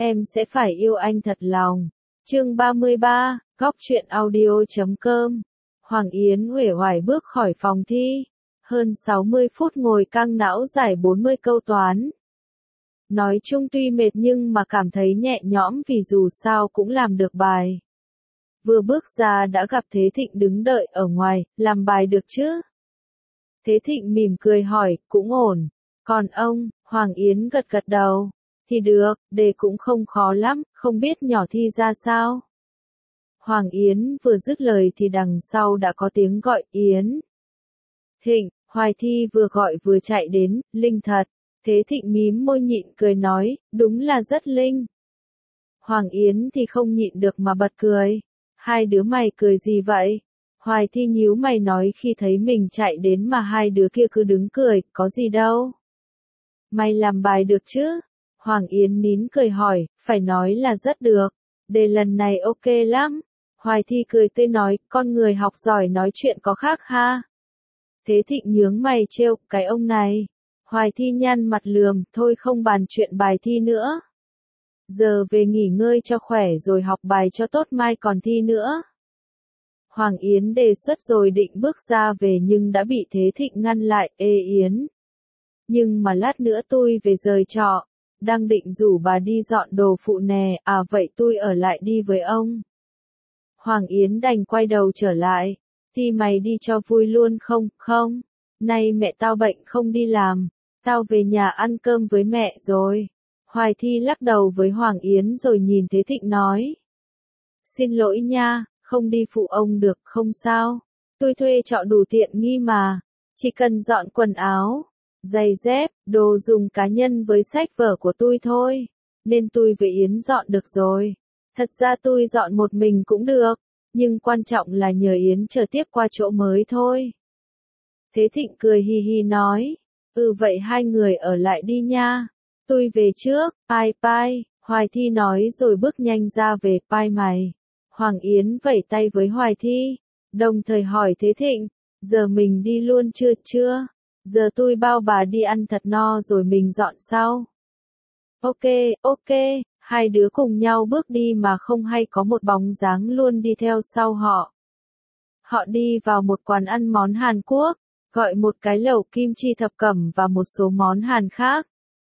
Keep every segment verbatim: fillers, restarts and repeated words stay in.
Em sẽ phải yêu anh thật lòng. Chương ba mươi ba, Góc truyện audio chấm com. Hoàng Yến uể oải bước khỏi phòng thi. Hơn sáu mươi phút ngồi căng não giải bốn mươi câu toán. Nói chung tuy mệt nhưng mà cảm thấy nhẹ nhõm vì dù sao cũng làm được bài. Vừa bước ra đã gặp Thế Thịnh đứng đợi ở ngoài, làm bài được chứ? Thế Thịnh mỉm cười hỏi, cũng ổn. Còn ông, Hoàng Yến gật gật đầu. Thì được, đề cũng không khó lắm, không biết nhỏ thi ra sao? Hoàng Yến vừa dứt lời thì đằng sau đã có tiếng gọi, Yến. Thịnh, Hoài Thi vừa gọi vừa chạy đến, linh thật. Thế Thịnh mím môi nhịn cười nói, đúng là rất linh. Hoàng Yến thì không nhịn được mà bật cười. Hai đứa mày cười gì vậy? Hoài Thi nhíu mày nói khi thấy mình chạy đến mà hai đứa kia cứ đứng cười, có gì đâu. Mày làm bài được chứ? Hoàng Yến nín cười hỏi, phải nói là rất được. Đề lần này ok lắm. Hoài Thi cười tươi nói, con người học giỏi nói chuyện có khác ha. Thế Thịnh nhướng mày trêu, cái ông này. Hoài Thi nhăn mặt lườm, thôi không bàn chuyện bài thi nữa. Giờ về nghỉ ngơi cho khỏe rồi học bài cho tốt mai còn thi nữa. Hoàng Yến đề xuất rồi định bước ra về nhưng đã bị Thế Thịnh ngăn lại, ê Yến. Nhưng mà lát nữa tôi về rời trọ, đang định rủ bà đi dọn đồ phụ nè, à vậy tôi ở lại đi với ông. Hoàng Yến đành quay đầu trở lại, thì mày đi cho vui luôn không, không, nay mẹ tao bệnh không đi làm, tao về nhà ăn cơm với mẹ rồi. Hoài Thi lắc đầu với Hoàng Yến rồi nhìn Thế Thịnh nói. Xin lỗi nha, không đi phụ ông được, không sao, tôi thuê trọ đủ tiện nghi mà, chỉ cần dọn quần áo, giày dép, đồ dùng cá nhân với sách vở của tôi thôi, nên tôi với Yến dọn được rồi. Thật ra tôi dọn một mình cũng được, nhưng quan trọng là nhờ Yến chờ tiếp qua chỗ mới thôi. Thế Thịnh cười hi hi nói, ừ vậy hai người ở lại đi nha, tôi về trước, bye bye, Hoài Thi nói rồi bước nhanh ra về, bye mày. Hoàng Yến vẫy tay với Hoài Thi, đồng thời hỏi Thế Thịnh, giờ mình đi luôn chưa chưa? Giờ tôi bao bà đi ăn thật no rồi mình dọn sau. Ok, ok, hai đứa cùng nhau bước đi mà không hay có một bóng dáng luôn đi theo sau họ. Họ đi vào một quán ăn món Hàn Quốc, gọi một cái lẩu kim chi thập cẩm và một số món Hàn khác.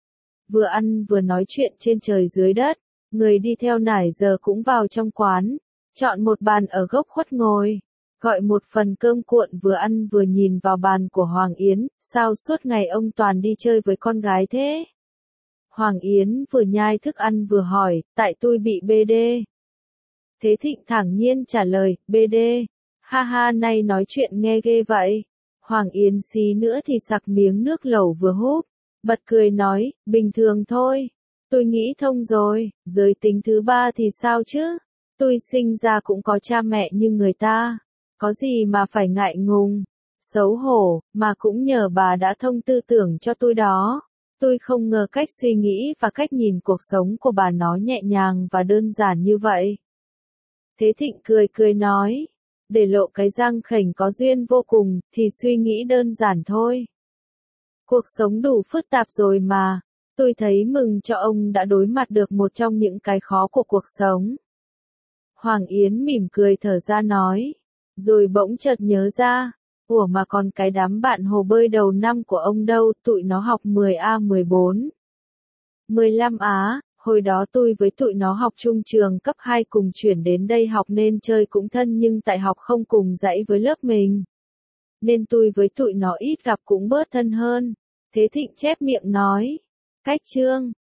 Vừa ăn vừa nói chuyện trên trời dưới đất, người đi theo nãy giờ cũng vào trong quán, chọn một bàn ở góc khuất ngồi. Gọi một phần cơm cuộn vừa ăn vừa nhìn vào bàn của Hoàng Yến, sao suốt ngày ông toàn đi chơi với con gái thế? Hoàng Yến vừa nhai thức ăn vừa hỏi, tại tôi bị bê đê. Thế Thịnh thản nhiên trả lời, bê đê, ha ha nay nói chuyện nghe ghê vậy. Hoàng Yến xí nữa thì sặc miếng nước lẩu vừa húp, bật cười nói, bình thường thôi, tôi nghĩ thông rồi, giới tính thứ ba thì sao chứ? Tôi sinh ra cũng có cha mẹ như người ta. Có gì mà phải ngại ngùng, xấu hổ, mà cũng nhờ bà đã thông tư tưởng cho tôi đó. Tôi không ngờ cách suy nghĩ và cách nhìn cuộc sống của bà nó nhẹ nhàng và đơn giản như vậy. Thế Thịnh cười cười nói, để lộ cái răng khểnh có duyên vô cùng, thì suy nghĩ đơn giản thôi. Cuộc sống đủ phức tạp rồi mà, tôi thấy mừng cho ông đã đối mặt được một trong những cái khó của cuộc sống. Hoàng Yến mỉm cười thở ra nói. Rồi bỗng chợt nhớ ra, ủa mà còn cái đám bạn hồ bơi đầu năm của ông đâu, tụi nó học mười A mười bốn. mười lăm á, hồi đó tôi với tụi nó học chung trường cấp hai cùng chuyển đến đây học nên chơi cũng thân nhưng tại học không cùng dãy với lớp mình. Nên tôi với tụi nó ít gặp cũng bớt thân hơn. Thế Thịnh chép miệng nói, cách chương,